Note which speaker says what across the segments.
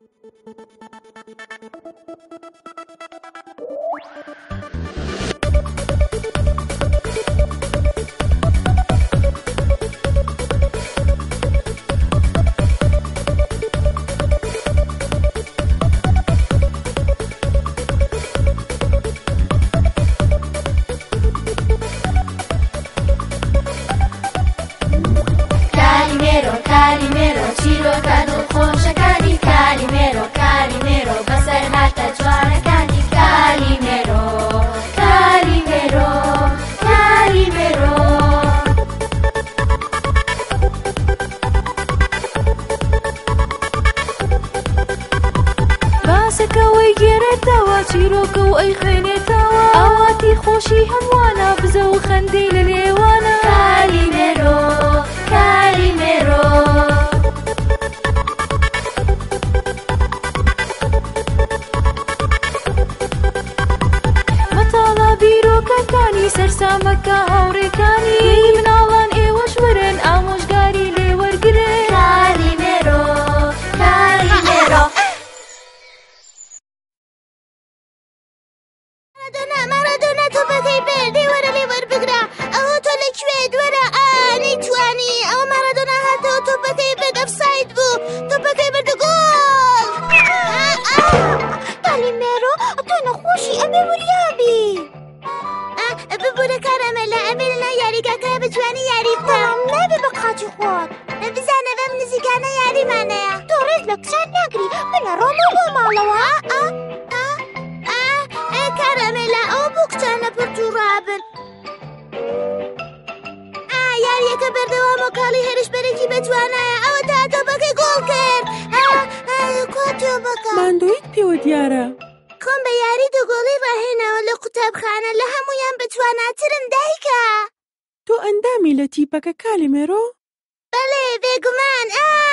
Speaker 1: ماندۆیت پێوە دیارە
Speaker 2: خۆم بە یاری دووگۆڵی ڕاهێناوە لە قوتابخانە لە هەمویان بتواناترم دایکە.
Speaker 1: تۆ ئەندامی لە تیپەکە کالیمێرۆ؟
Speaker 2: بەڵێ بێگومان.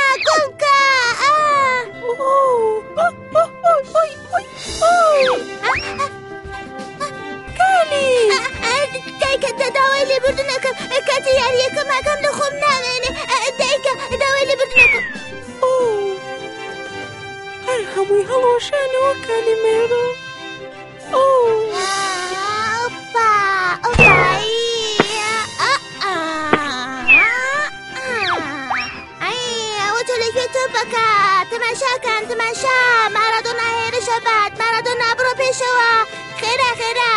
Speaker 2: گوڵکە
Speaker 1: کالی
Speaker 2: دایکە داوای لێبوردنەکەم کاتی یاریەکەماکەم لە خۆم ناوێنێ. دایکە داوای لێبوردنەکەم.
Speaker 1: هەر هەمووی هەڵۆشانەوە کالیمێرۆ.
Speaker 2: ئەوە تۆ لەکوێ تۆپەکە؟ تەماشاکان تەماشا. مارادۆنا هێرشە بات. مارادۆنا بڕۆ پێشەوە. خێرا خێرا.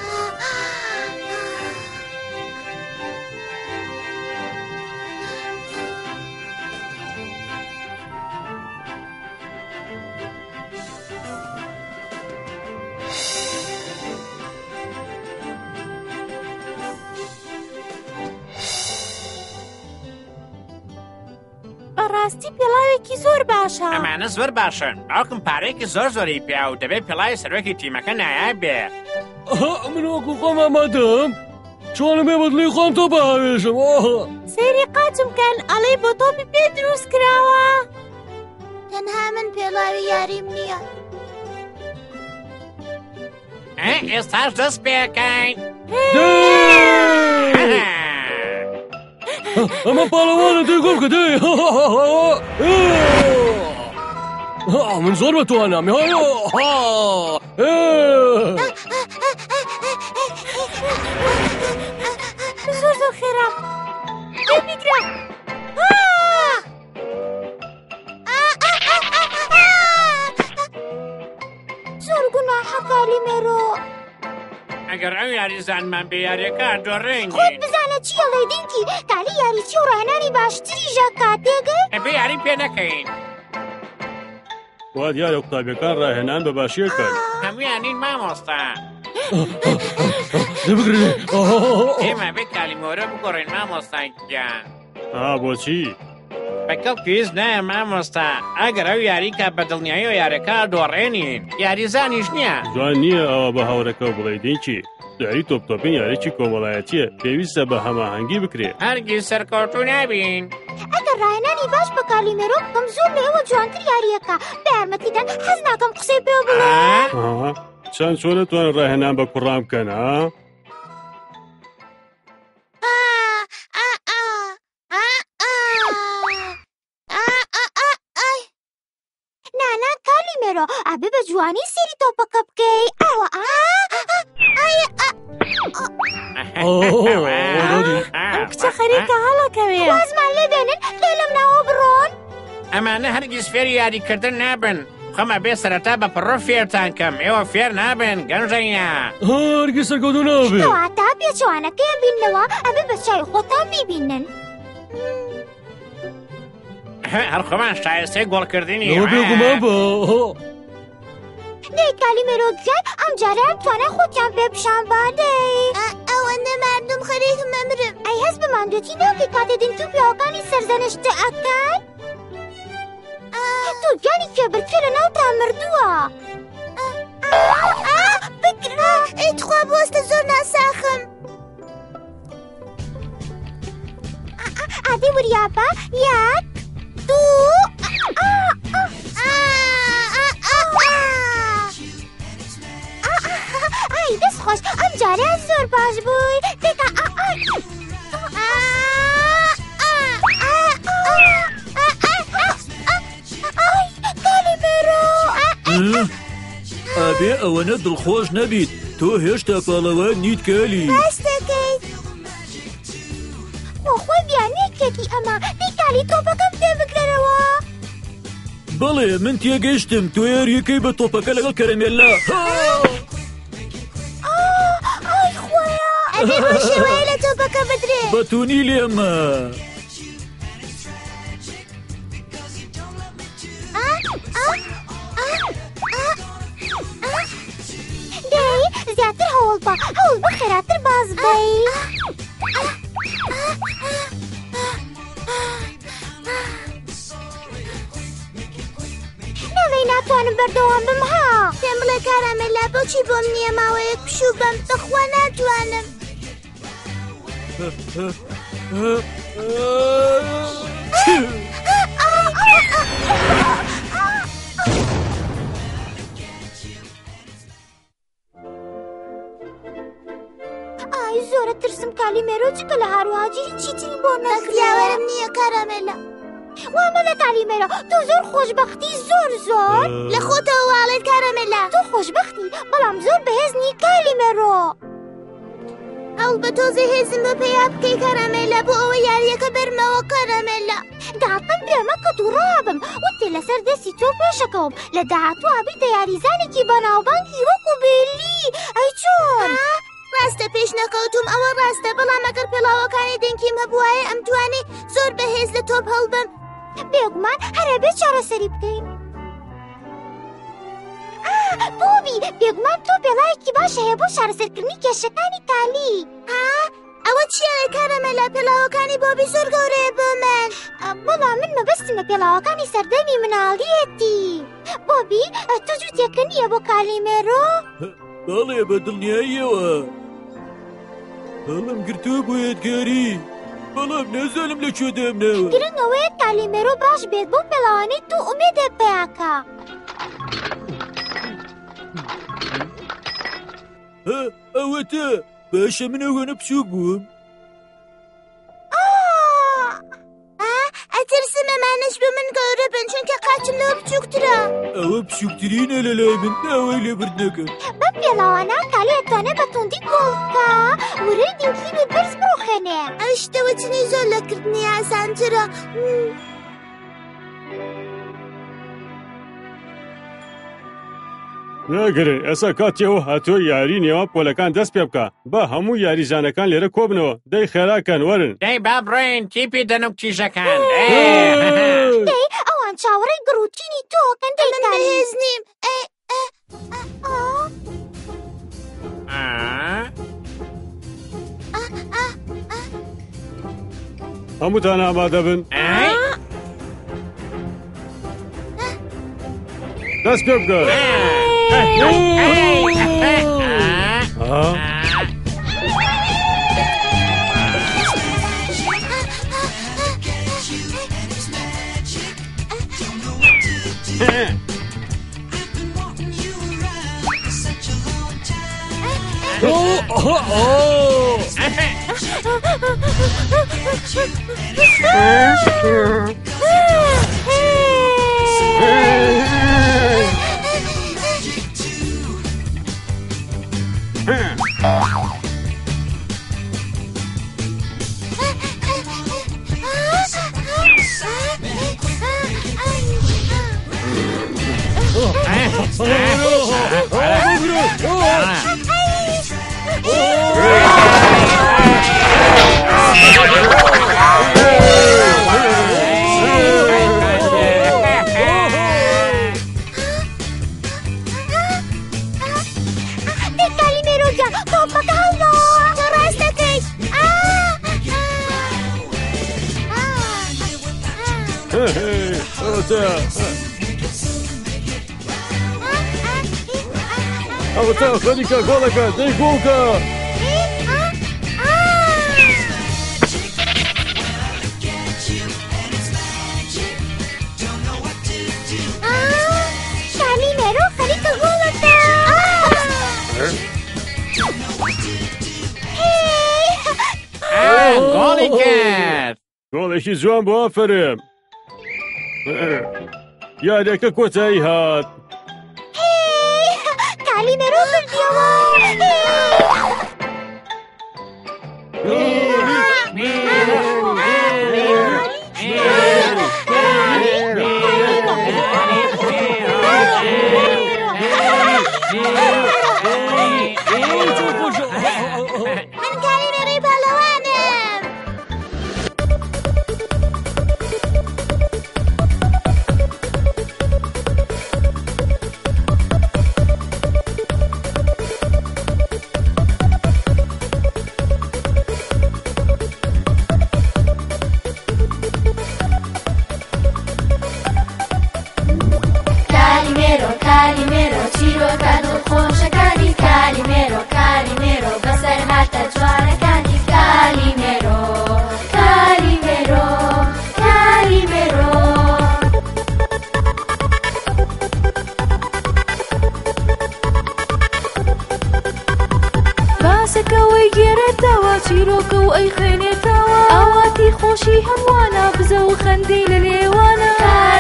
Speaker 3: بەڕاستی پێڵاوێکی زۆر باشە.
Speaker 4: ئەمانە زۆر باشن. باوکم پارەیەکی زۆر زۆری پیا و دەبێت پێڵاوی سەرۆکی تیمەکە نایاب بێ.
Speaker 5: من وەکو خۆم ئامادەم. چۆنە بێ بەدڵی خۆم تۆ بەهاوێژم.
Speaker 3: سەیری قاچم کەن ئەڵێ بۆ تۆپی پێ دروست کراوە.
Speaker 2: تەنها من پێڵاوی یاریم نییە.
Speaker 4: ئێستاش دەست پێکەین.
Speaker 5: ئەمە پاڵەوانە دەی گۆڵ کە دەی. من زۆر بەتوانم.
Speaker 3: زۆر زۆر خێرا. بیگرە.
Speaker 2: زۆر گوناحە کالیمێرۆ.
Speaker 4: ئەگەر ئەو یاریزانمان بێ یاریەکە دۆڕێنی.
Speaker 2: خۆت بزانە چی ئەڵێ دینکی. کالی یاریچی و ڕاهێنانی باشتریژە کاتێگەی.
Speaker 4: ئەبێ یاری پێ نەکەین.
Speaker 5: وا دیارە قوتابیەکان ڕاهێنان بە باشیەکەن.
Speaker 4: هەموویانین مامۆستا.
Speaker 5: دەبگرێ.
Speaker 4: ئێمە بێ کالیمۆرە بگۆڕین مامۆستای گیان.
Speaker 5: بۆچی؟
Speaker 4: بەکەڵ پێویست نایە مامۆستا. ئەگەر ئەو یاریکە بە دڵنیاییەوە یاریەکە دۆڕێنین. یاریزانیش نییە.
Speaker 5: جوان نییە ئەوە بە هاوڕێکەوە بڵێ دینکی. یاری تۆپتۆپین یاریی کۆمەڵایەتیە. پێویستە بە هەماهەنگی بکرێت.
Speaker 4: هەرگیز سەرکەوتوو نابین.
Speaker 2: ئەگەر ڕاهێنانی باش بە کالیمێرۆ بکەم زۆر لە ئێوە جوانتر یاریەکە. بە یارمەتیدان حەز ناکەم قسەی پێ بڵێ.
Speaker 5: چەند چۆن دەتوانن ڕاهێنان بە کوڕام بکەن؟
Speaker 2: ئەنا کالیمێرۆ ئەبێ بە جوانی سێری تۆپەکە بکەی ئەوە
Speaker 3: ئەم کچە خەریکە هەڵەکەوێ
Speaker 2: وازمان لێ بێنن لێ لەم ناوە بڕۆن
Speaker 4: ئەمانە هەرگیز فێری یاریکردن نابن خەمە بێ سەرەتا بە پڕۆ فێرتان کەم ئێوە فێر نابن گەنجەیە
Speaker 5: هەرگیز سەرکەوتوو نابێ
Speaker 2: کەواتە پێچوانەکەیان بیننەوە ئەبێ بە چای خۆتان بیبینن
Speaker 4: هەر خۆمان شایستەی گۆڵکردنی
Speaker 5: ئەوە بێگومان بە
Speaker 2: دەی کالیمێرۆ گیان ئەم جارە توانە خۆتیان پێ پیشانبان دەی ئەوەندە مردم خەریکم ئەمرم ئەی هەست بە ماندوێتی ناکەی کاتێ دین تو پیاوەکانی سەرزەنشتە ئەکەن تو گیانی کێبرکێ لە ناوتان مردووە بگرە ئیتخوا بۆستە زۆر ناساخم ئادەی وریابە یەک دوو ئای دەست خۆش ئەم جاریان زۆر باش بووی تێکە
Speaker 6: ئابێ ئەوەنە دڵخۆش نەبیت تۆ هێشتا پاڵەوە نیت کالی
Speaker 2: باس دەکەیت خۆی بیانێکێکی ئەمە دەی کالی تۆپەکەم پێ بگرەرەوە
Speaker 6: بەڵێ من تێگەیشتم تۆ یاریەکەی بە تۆپەکە لەگەڵ کەرەمێلا
Speaker 2: ئای خۆیا ئەبێ بۆ شێوەیە لە تۆپەکە بدرێ
Speaker 6: بەتونی لێمە
Speaker 2: دەی زیاتر هەوڵ بە هەوڵ بە خێراتر باز بەی نەڵێ ناتوانم بەردەوام بم ها پێم بڵێ کارامێلا بۆچی بۆم نییە ماوەیەک پشوو بەم بەخوا ناتوانم ئای زۆرە ترسم کالیمێرۆ جگە لە هاروهاجیری چیتری بۆ نەکریاوەرم نییە کارامێلا وامە لە کالیمێرۆ تۆ زۆر خۆشبەختی زۆر لە خۆتەوە واڵێت کارامێلا تۆ خۆشبەختی بەڵام زۆر بەهێزنی کالیمێرۆ ئەو بە تۆزە هێزم بە پێیا بکەی کارامێلا بۆ ئەوە یاریەکە بەرمەوە کارامێلا داڵتم بێمە کە دووڕابم وتێ لەسەر دەستی تۆ پێشەکەوم لە داهاتوو ئابیتە یاریزانێکی بەناوبانگی وەکو بێلی ئەی چۆن ڕاستە پێش نەکەوتوم ئەوە ڕاستە بەڵام ئەگەر پێڵاوەکانی دەنگیم هەبوایە ئەم توانێ زۆر بەهێز لە تۆپ هەڵبم بێگومان هەرە بێ چارەسەری بکەین بۆبی بێگومان تۆ پێڵایەکی باشە هەیە بۆ چارەسەرکردنی کێشەکانی کالی ئەوە چیە کارەمەلا پێڵاوەکانی بۆبی زۆر گەورەیە بۆ من بەڵام من مەبەستم بە پێڵاوەکانی سەردەمی مناڵیەتی بۆبی تۆ جووتێکە نییە بۆ کالیمێرۆ
Speaker 6: بەڵێ بە دڵنیاییەوە هەڵم گرتووە بۆ یادگاری بەڵام نازانم لە چۆ دەمنەوە
Speaker 2: گرنگەوەیە کالیمێرۆ باش بێت بۆ پێڵاوانەی تو ئومێدە پێیاکە
Speaker 6: ئەوەتە باشە من ئەوەنە بچووک بووم
Speaker 2: ئەترسم ئەمانەش بە من گەورە بن چونکە قاچم لەوە بچووکترە
Speaker 6: ئەوە بچووکترینە لە لای من داوای لێبردنەکە
Speaker 2: بەم پێڵاوانە کالی ئەتوانێت بە توندی کۆڵ بکە ورەی دیوکلی بێ بەرز بڕۆخێنێ ئەو شتەوە چنی زۆر لەکردنی ئاسانترە
Speaker 5: ناگرن ئێستا کاتیەوە هاتۆ یاری نێوان پۆلەکان دەست پێ بکە بە هەموو یاریزانەکان لێرە کۆبنەوە دەی خێراکەن وەرن
Speaker 4: دەی با بڕۆین تیپی دەنوک تیژەکان
Speaker 2: دەی ئەوان چاوەڕێی گڕوتینی تۆکەن دەی من بەهێز نیم
Speaker 5: هەمووتان ئامادە بن دەست پێ بکەن
Speaker 2: کالیمێرۆ جا تۆپەکە هەڵداوە تۆ ڕاست دەکەیت
Speaker 5: ئەوە خەریکە گۆڵەکە دەی گۆڵکە
Speaker 2: کالیمێرۆ خەریکە گۆڵەکە
Speaker 4: گۆڵی کرد
Speaker 5: گۆڵێکی جوان بۆ ئافرم یاریەکە کۆتایی هات
Speaker 2: کالیمێرۆ بردیەوە من کالیمێڕی پەلەوانم
Speaker 7: کالیمێرۆ کالیمێرۆ چیرۆکە دڵخۆشەکانی کالیمێرۆ کالیمێرۆ بەسەر هاتە جوانەکانی کالیمێرۆ کالیمێرۆ کالیمێرۆ
Speaker 3: باسەکەوەی گێرێتەوە چیرۆکە و ئەی خوێنێتەوە ئاواتی خۆشی هەمووانە بزە و خەندەی لە لێوانە